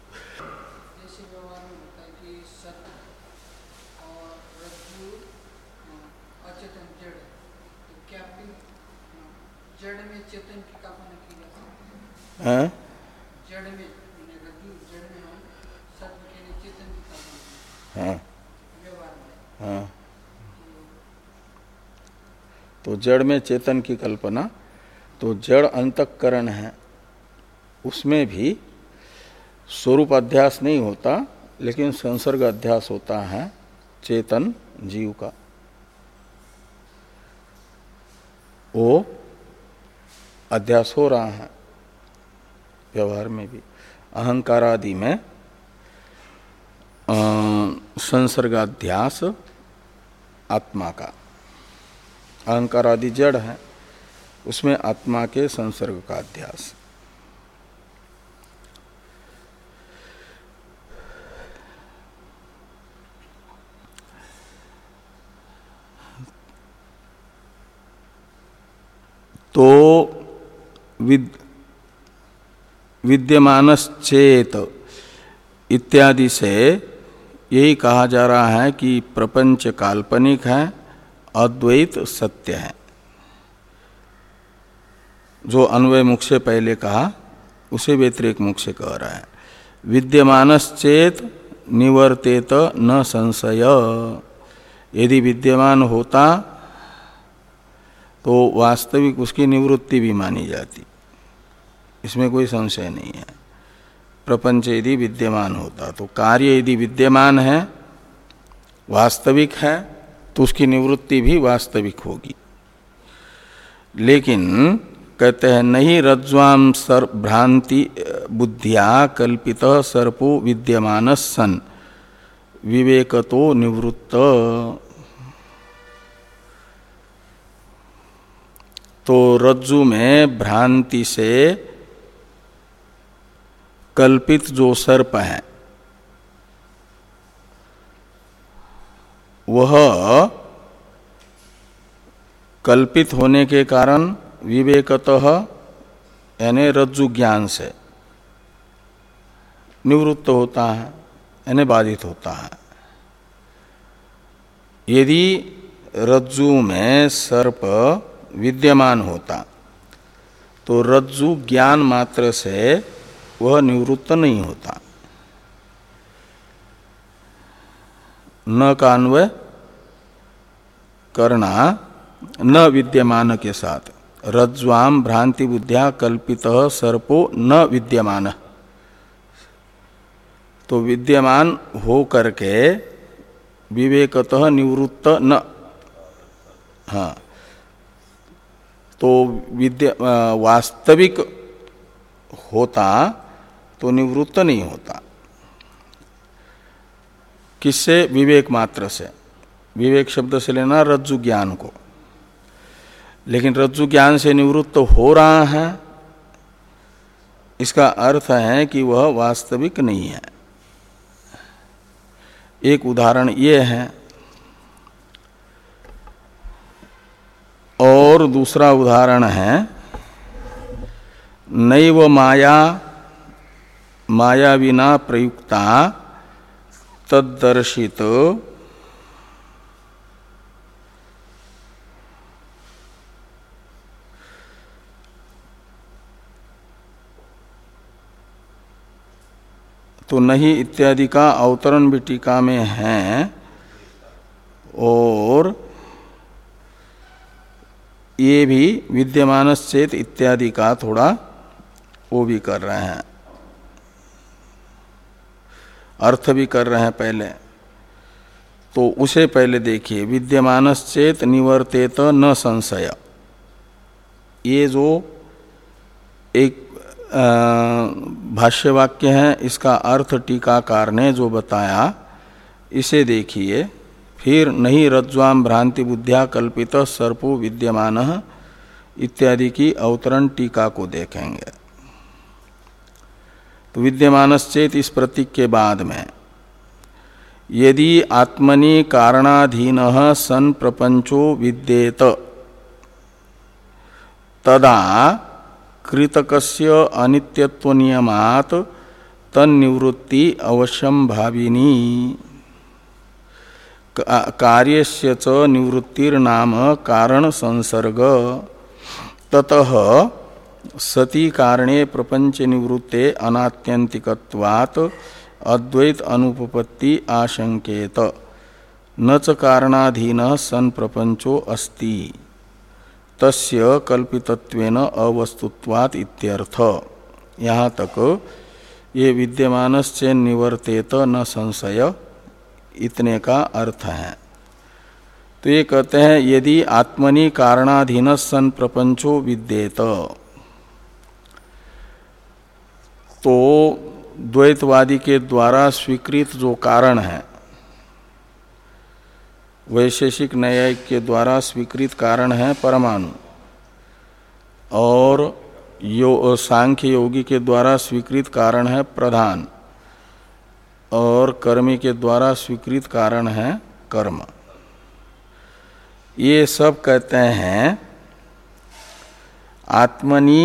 हाँ? जड़ में रज्जु जड़ में हो, सर्प के लिए चेतन की कल्पना। हाँ हाँ, तो जड़ में चेतन की कल्पना, तो जड़ अंतःकरण है, उसमें भी स्वरूप अध्यास नहीं होता, लेकिन संसर्ग अध्यास होता है चेतन जीव का। वो अध्यास हो रहा है व्यवहार में भी। अहंकार आदि में संसर्गाध्यास आत्मा का, अहंकार आदि जड़ है, उसमें आत्मा के संसर्ग का अध्यास। तो विद विद्यमानश्चेत इत्यादि से यही कहा जा रहा है कि प्रपंच काल्पनिक है, अद्वैत सत्य है। जो अन्वय मुख से पहले कहा उसे व्यतिरेक मुख से कह रहा है। विद्यमानश्चेत निवर्तेत न संशय, यदि विद्यमान होता तो वास्तविक उसकी निवृत्ति भी मानी जाती, इसमें कोई संशय नहीं है। प्रपंच यदि विद्यमान होता तो कार्य यदि विद्यमान है, वास्तविक है, तो उसकी निवृत्ति भी वास्तविक होगी। लेकिन कहते हैं नहीं, रज्ज्वाम सर्प भ्रांति बुद्धिया कल्पित सर्पो विद्यमान सन विवेकतो निवृत्त। तो रज्जु में भ्रांति से कल्पित जो सर्प है वह कल्पित होने के कारण विवेकतः यानी रज्जु ज्ञान से निवृत्त होता है यानी बाधित होता है। यदि रज्जु में सर्प विद्यमान होता तो रज्जु ज्ञान मात्र से वह निवृत्त नहीं होता। न का अन्वय करना न विद्यमान के साथ, रज्ज्वाम भ्रांति बुद्ध्या कल्पितः सर्पो न विद्यमान, तो विद्यमान हो करके विवेकतः निवृत्त न, हाँ, तो विद्या वास्तविक होता तो निवृत्त नहीं होता। किससे? विवेक मात्र से। विवेक शब्द से लेना रज्जु ज्ञान को। लेकिन रज्जु ज्ञान से निवृत्त हो रहा है, इसका अर्थ है कि वह वास्तविक नहीं है। एक उदाहरण ये है, और दूसरा उदाहरण है नैव माया माया विना प्रयुक्ता तद्दर्शित तो नहीं इत्यादि का अवतरण भी टीका में है, और ये भी विद्यमानश्चेत इत्यादि का थोड़ा वो भी कर रहे हैं, अर्थ भी कर रहे हैं पहले। तो उसे पहले देखिए, विद्यमानश्चेत निवर्तेत न संशय, ये जो एक भाष्य वाक्य है, इसका अर्थ टीकाकार ने जो बताया इसे देखिए। फिर नहीं रज्ज्वाम भ्रांति बुद्ध्या कल्पित सर्पो विद्यमान इत्यादि की अवतरण टीका को देखेंगे। तो विद्यमानश्चेत इस प्रतीक के बाद में यदि आत्मनि कारणाधीन सन प्रपंचो विद्येत तदा कृतकस्य अनित्यत्व नियमात् तन्निवृत्ति अवश्यम भाविनी कार्यस्य च निवृत्तिर्नाम कारण संसर्ग ततः सति कारणे प्रपंच निवृत्ते अनात्यंतिकत्वात् अद्वैत अनुपपत्ति आशंकेत न च कारणाधीन सन प्रपंचो अस्ति तस्य कल्पितत्वेन अवस्तुत्वात् इत्यर्थ। यहाँ तक ये विद्यमानश्चेन निवर्तेत न संशय इतने का अर्थ है। तो ये कहते हैं यदि आत्मनि कारणाधीन सन प्रपंचो विद्येत, तो द्वैतवादी के द्वारा स्वीकृत जो कारण है, वैशेषिक न्यायिक के द्वारा स्वीकृत कारण है परमाणु, और यो सांख्य योगी के द्वारा स्वीकृत कारण है प्रधान, और कर्मी के द्वारा स्वीकृत कारण है कर्म। ये सब कहते हैं आत्मनि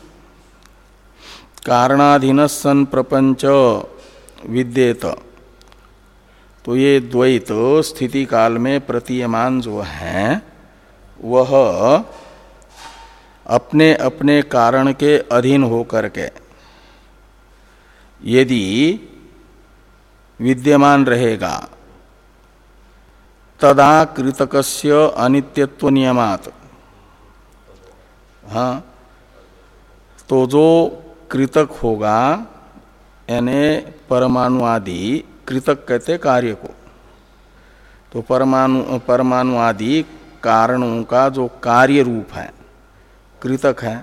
कारणाधीन सन प्रपंच विद्येत, तो ये द्वैत स्थिति काल में प्रतीयमान जो हैं वह अपने अपने कारण के अधीन होकर के यदि विद्यमान रहेगा तदा कृतकस्य अनित्यत्व नियमात्, हाँ, तो जो कृतक होगा यानी परमाणु आदि, कृतक कहते कार्य को, तो परमाणु परमाणु आदि कारणों का जो कार्य रूप है कृतक है,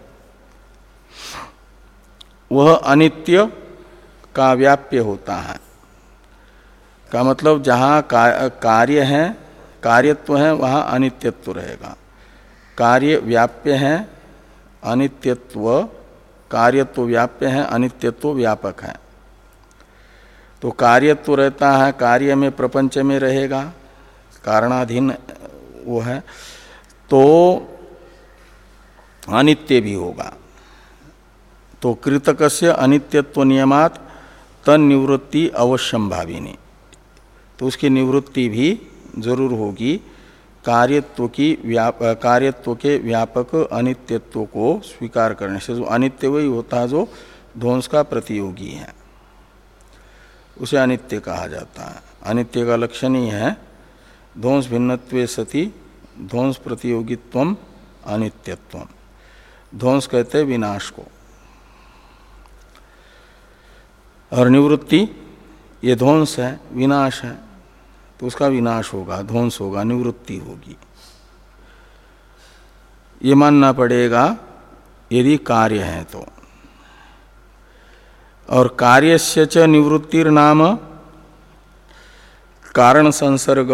वह अनित्य का व्याप्य होता है। का मतलब जहाँ का, कार्य है, कार्यत्व है, वहाँ अनित्यत्व रहेगा। कार्य व्याप्य है, अनित्यत्व, कार्यत्व व्याप्य है, अनित्यत्व व्यापक है। तो कार्यत्व रहता है, कार्य में प्रपंच में रहेगा, कारणाधीन वो है, तो अनित्य भी होगा। तो कृतकस्य अनित्यत्व नियमात तन्निवृत्ति अवश्यम भाविनी, तो उसकी निवृत्ति भी जरूर होगी कार्यत्व की व्याप कार्यत्व के व्यापक अनित्यत्व को स्वीकार करने से। जो अनित्य वही होता है जो ध्वंस का प्रतियोगी है, उसे अनित्य कहा जाता है। अनित्य का लक्षण ही है ध्वंस भिन्नत्वे सति ध्वंस प्रतियोगित्वम अनित्यत्वम। ध्वंस कहते हैं विनाश को, और निवृत्ति ये ध्वंस है, विनाश है, तो उसका विनाश होगा, ध्वंस होगा, निवृत्ति होगी। ये मानना पड़ेगा यदि कार्य है तो। और कार्यस्य च निवृत्तिर्नाम कारण संसर्ग,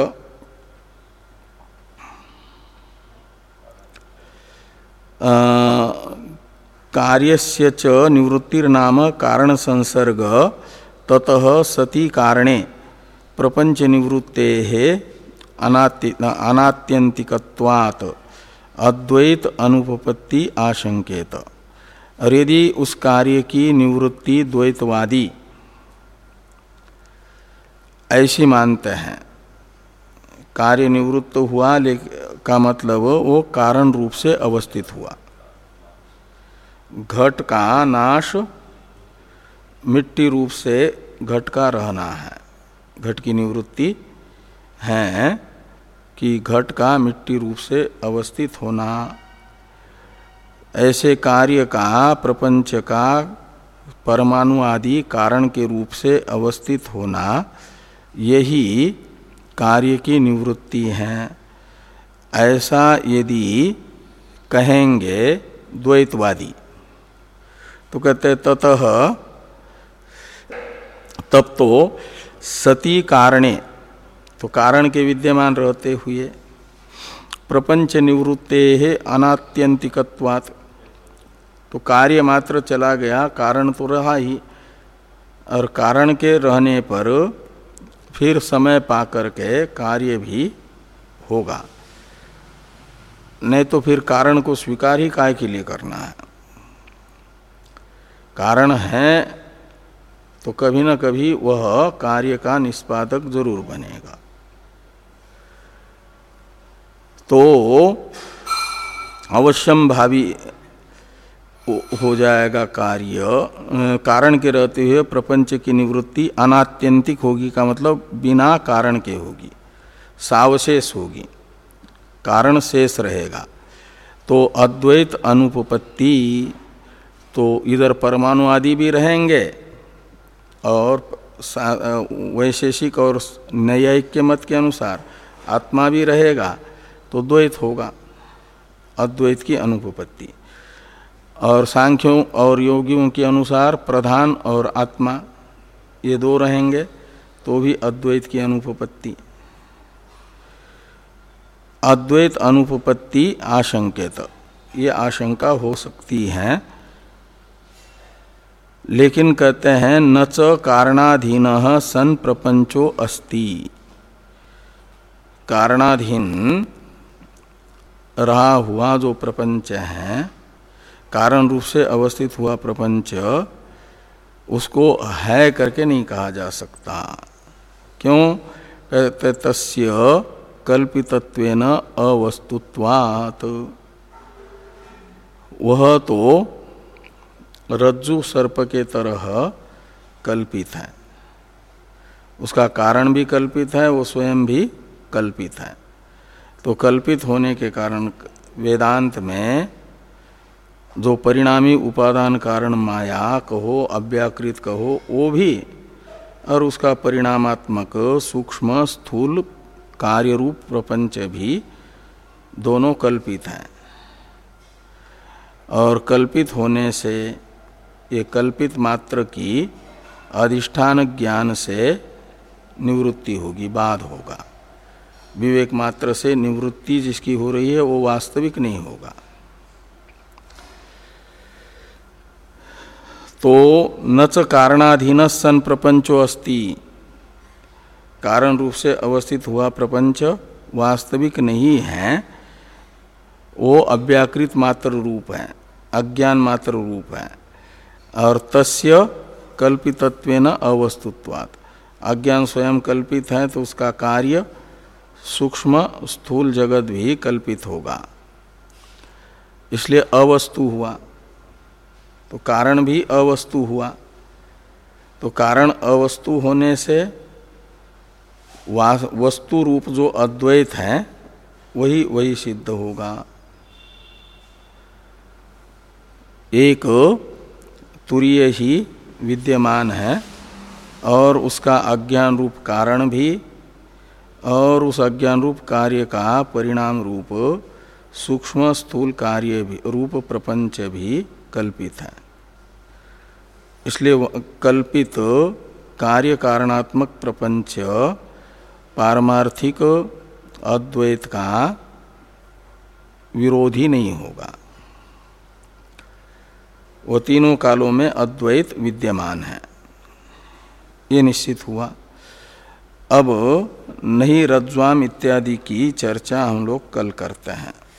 कार्यस्य च निवृत्तिर्नाम कारण संसर्ग ततः सति कारणे प्रपंच निवृत्तेः अनात्यंतिकत्वात् अद्वैत अनुपपत्ति आशंकेत। और यदि उस कार्य की निवृत्ति द्वैतवादी ऐसी मानते हैं, कार्य निवृत्त हुआ का मतलब वो कारण रूप से अवस्थित हुआ। घट का नाश मिट्टी रूप से घट का रहना है, घट की निवृत्ति है कि घट का मिट्टी रूप से अवस्थित होना। ऐसे कार्य का प्रपंच का परमाणु आदि कारण के रूप से अवस्थित होना, यही कार्य की निवृत्ति है। ऐसा यदि कहेंगे द्वैतवादी तो कहते ततः तब तो सती कारणे, तो कारण के विद्यमान रहते हुए प्रपंच निवृत्ते है अनात्यंतिकत्वात्, तो कार्य मात्र चला गया, कारण तो रहा ही, और कारण के रहने पर फिर समय पाकर के कार्य भी होगा, नहीं तो फिर कारण को स्वीकार ही काय के लिए करना है। कारण है तो कभी न कभी वह कार्य का निष्पादक जरूर बनेगा। तो अवश्यम भावी हो जाएगा कार्य, कारण के रहते हुए प्रपंच की निवृत्ति अनात्यंतिक होगी का मतलब बिना कारण के होगी, सावशेष होगी, कारण शेष रहेगा। तो अद्वैत अनुपपत्ति, तो इधर परमाणु आदि भी रहेंगे और वैशेषिक और नैयायिक के मत के अनुसार आत्मा भी रहेगा, तो द्वैत होगा, अद्वैत की अनुपपत्ति। और सांख्यों और योगियों के अनुसार प्रधान और आत्मा ये दो रहेंगे, तो भी अद्वैत की अनुपपत्ति। अद्वैत अनुपपत्ति आशंकित, ये आशंका हो सकती है, लेकिन कहते हैं न च कारणाधीन सन प्रपंचो अस्ति। कारणाधीन रहा हुआ जो प्रपंच है, कारण रूप से अवस्थित हुआ प्रपंच, उसको है करके नहीं कहा जा सकता। क्यों? कहते तस्य कल्पितत्वेन अवस्तुत्वात्, वह तो रज्जु सर्प के तरह कल्पित है, उसका कारण भी कल्पित है, वो स्वयं भी कल्पित है। तो कल्पित होने के कारण वेदांत में जो परिणामी उपादान कारण माया कहो, अव्याकृत कहो, वो भी, और उसका परिणामात्मक सूक्ष्म स्थूल कार्य रूप प्रपंच भी दोनों कल्पित हैं। और कल्पित होने से ये कल्पित मात्र की अधिष्ठान ज्ञान से निवृत्ति होगी, बाद होगा। विवेक मात्र से निवृत्ति जिसकी हो रही है वो वास्तविक नहीं होगा। तो न च कारणाधीन सन प्रपंचो अस्ति, कारण रूप से अवस्थित हुआ प्रपंच वास्तविक नहीं है, वो अव्याकृत मात्र रूप है, अज्ञान मात्र रूप है। और तस्य कल्पितत्वेन अवस्तुत्वात्, अज्ञान स्वयं कल्पित है तो उसका कार्य सूक्ष्म स्थूल जगत भी कल्पित होगा, इसलिए अवस्तु हुआ। तो कारण भी अवस्तु हुआ, तो कारण अवस्तु होने से वस्तु रूप जो अद्वैत है वही वही सिद्ध होगा। एक तुरीय ही विद्यमान है और उसका अज्ञान रूप कारण भी और उस अज्ञान रूप कार्य का परिणाम रूप सूक्ष्म स्थूल कार्य भी रूप प्रपंच भी कल्पित है। इसलिए कल्पित कार्य कारणात्मक प्रपंच पारमार्थिक अद्वैत का विरोधी नहीं होगा। वो तीनों कालों में अद्वैत विद्यमान है, ये निश्चित हुआ। अब नहीं रज्ज्वाम इत्यादि की चर्चा हम लोग कल करते हैं।